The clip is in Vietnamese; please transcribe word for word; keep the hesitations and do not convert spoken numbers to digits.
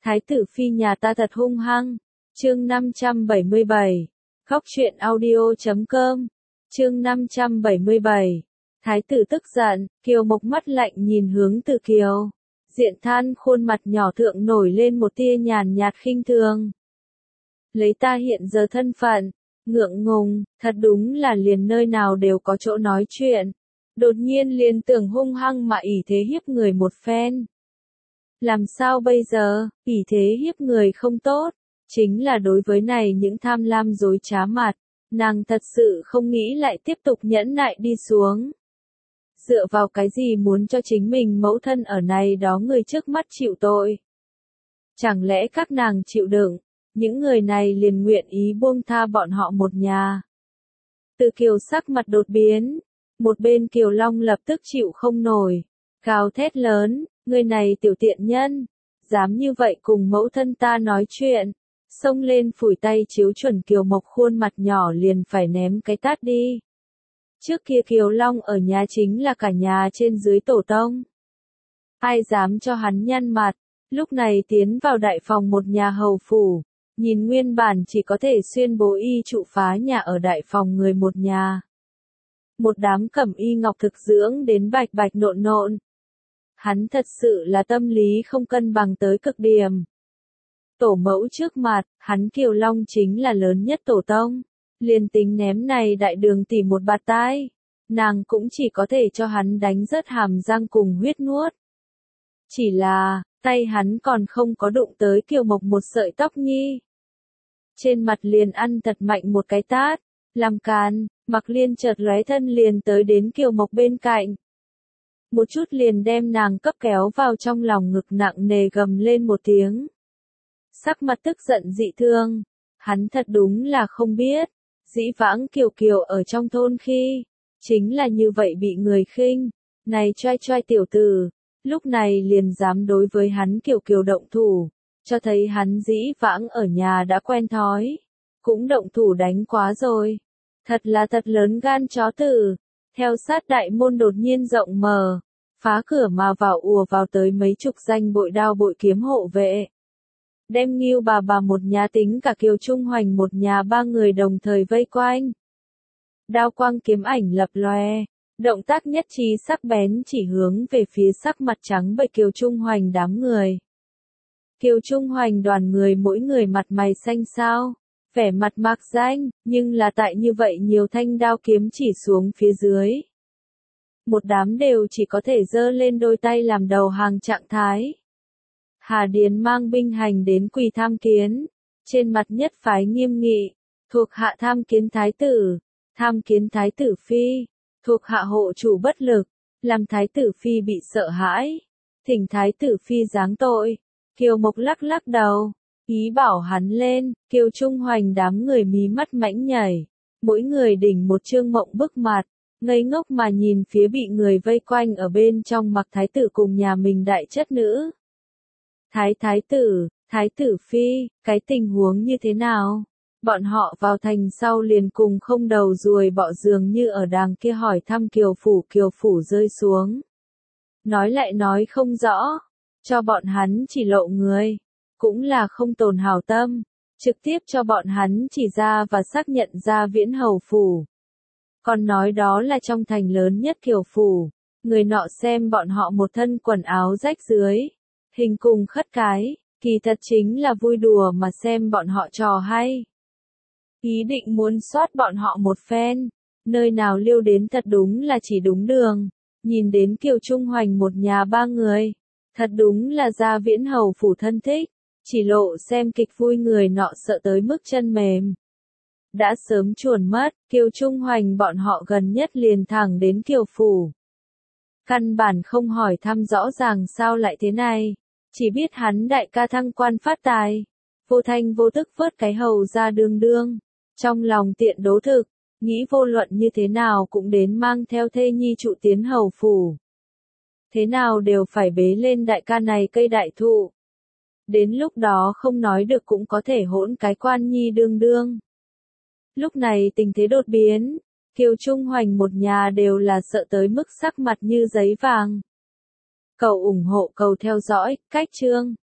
Thái tử phi nhà ta thật hung hăng. Chương năm trăm bảy mươi bảy. Khóc chuyện audio chấm com. Chương năm trăm bảy mươi bảy. Thái tử tức giận, Kiều Mộc mắt lạnh nhìn hướng Từ Kiều. Diện than khuôn mặt nhỏ thượng nổi lên một tia nhàn nhạt khinh thường. Lấy ta hiện giờ thân phận, ngượng ngùng, thật đúng là liền nơi nào đều có chỗ nói chuyện. Đột nhiên liền tưởng hung hăng mà ỷ thế hiếp người một phen. Làm sao bây giờ, ỷ thế hiếp người không tốt, chính là đối với này những tham lam dối trá mặt, nàng thật sự không nghĩ lại tiếp tục nhẫn nại đi xuống. Dựa vào cái gì muốn cho chính mình mẫu thân ở này đó người trước mắt chịu tội? Chẳng lẽ các nàng chịu đựng, những người này liền nguyện ý buông tha bọn họ một nhà? Từ Kiều sắc mặt đột biến, một bên Kiều Long lập tức chịu không nổi, gào thét lớn, người này tiểu tiện nhân, dám như vậy cùng mẫu thân ta nói chuyện, xông lên phủi tay chiếu chuẩn Kiều Mộc khuôn mặt nhỏ liền phải ném cái tát đi. Trước kia Kiều Long ở nhà chính là cả nhà trên dưới tổ tông. Ai dám cho hắn nhăn mặt, lúc này tiến vào đại phòng một nhà hầu phủ, nhìn nguyên bản chỉ có thể xuyên bố y trụ phá nhà ở đại phòng người một nhà. Một đám cẩm y ngọc thực dưỡng đến bạch bạch nộn nộn. Hắn thật sự là tâm lý không cân bằng tới cực điểm. Tổ mẫu trước mặt, hắn Kiều Long chính là lớn nhất tổ tông. Liền tính ném này đại đường tỷ một bạt tai, nàng cũng chỉ có thể cho hắn đánh rớt hàm răng cùng huyết nuốt. Chỉ là, tay hắn còn không có đụng tới Kiều Mộc một sợi tóc nhi. Trên mặt liền ăn thật mạnh một cái tát, làm càn, Mặc Liên chợt lóe thân liền tới đến Kiều Mộc bên cạnh. Một chút liền đem nàng cấp kéo vào trong lòng ngực nặng nề gầm lên một tiếng. Sắc mặt tức giận dị thương, hắn thật đúng là không biết. Dĩ vãng Kiều Kiều ở trong thôn khi, chính là như vậy bị người khinh, này choai choai tiểu tử, lúc này liền dám đối với hắn Kiều Kiều động thủ, cho thấy hắn dĩ vãng ở nhà đã quen thói, cũng động thủ đánh quá rồi, thật là thật lớn gan chó tử. Theo sát đại môn đột nhiên rộng mở, phá cửa mà vào ùa vào tới mấy chục danh bội đao bội kiếm hộ vệ. Đem Ngưu bà bà một nhà tính cả Kiều Trung Hoành một nhà ba người đồng thời vây quanh. Đao quang kiếm ảnh lập lòe, động tác nhất trí sắc bén chỉ hướng về phía sắc mặt trắng bệch Kiều Trung Hoành đám người. Kiều Trung Hoành đoàn người mỗi người mặt mày xanh xao, vẻ mặt mạc danh, nhưng là tại như vậy nhiều thanh đao kiếm chỉ xuống phía dưới. Một đám đều chỉ có thể giơ lên đôi tay làm đầu hàng trạng thái. Hà Điền mang binh hành đến quỳ tham kiến, trên mặt nhất phái nghiêm nghị, thuộc hạ tham kiến thái tử, tham kiến thái tử phi, thuộc hạ hộ chủ bất lực, làm thái tử phi bị sợ hãi, thỉnh thái tử phi giáng tội. Kiều Mộc lắc lắc đầu, ý bảo hắn lên. Kiều Trung Hoành đám người mí mắt mãnh nhảy, mỗi người đỉnh một trương mộng bức mặt, ngây ngốc mà nhìn phía bị người vây quanh ở bên trong mặc thái tử cùng nhà mình đại chất nữ. Thái thái tử, thái tử phi, cái tình huống như thế nào? Bọn họ vào thành sau liền cùng không đầu ruồi bọ dường như ở đàng kia hỏi thăm Kiều phủ. Kiều phủ rơi xuống. Nói lại nói không rõ, cho bọn hắn chỉ lộ người, cũng là không tồn hảo tâm, trực tiếp cho bọn hắn chỉ ra và xác nhận ra Viễn Hầu phủ. Còn nói đó là trong thành lớn nhất Kiều phủ, người nọ xem bọn họ một thân quần áo rách dưới, hình cùng khất cái, kỳ thật chính là vui đùa mà xem bọn họ trò hay. Ý định muốn soát bọn họ một phen, nơi nào liêu đến thật đúng là chỉ đúng đường, nhìn đến Kiều Trung Hoành một nhà ba người, thật đúng là ra Viễn Hầu phủ thân thích, chỉ lộ xem kịch vui người nọ sợ tới mức chân mềm. Đã sớm chuồn mất, Kiều Trung Hoành bọn họ gần nhất liền thẳng đến Kiều phủ. Căn bản không hỏi thăm rõ ràng sao lại thế này, chỉ biết hắn đại ca thăng quan phát tài, vô thanh vô tức vớt cái hầu ra đương đương, trong lòng tiện đố thực, nghĩ vô luận như thế nào cũng đến mang theo thê nhi trụ tiến hầu phủ. Thế nào đều phải bế lên đại ca này cây đại thụ. Đến lúc đó không nói được cũng có thể hỗn cái quan nhi đương đương. Lúc này tình thế đột biến, Kiều Trung Hoành một nhà đều là sợ tới mức sắc mặt như giấy vàng. Cầu ủng hộ, cầu theo dõi, cách chương.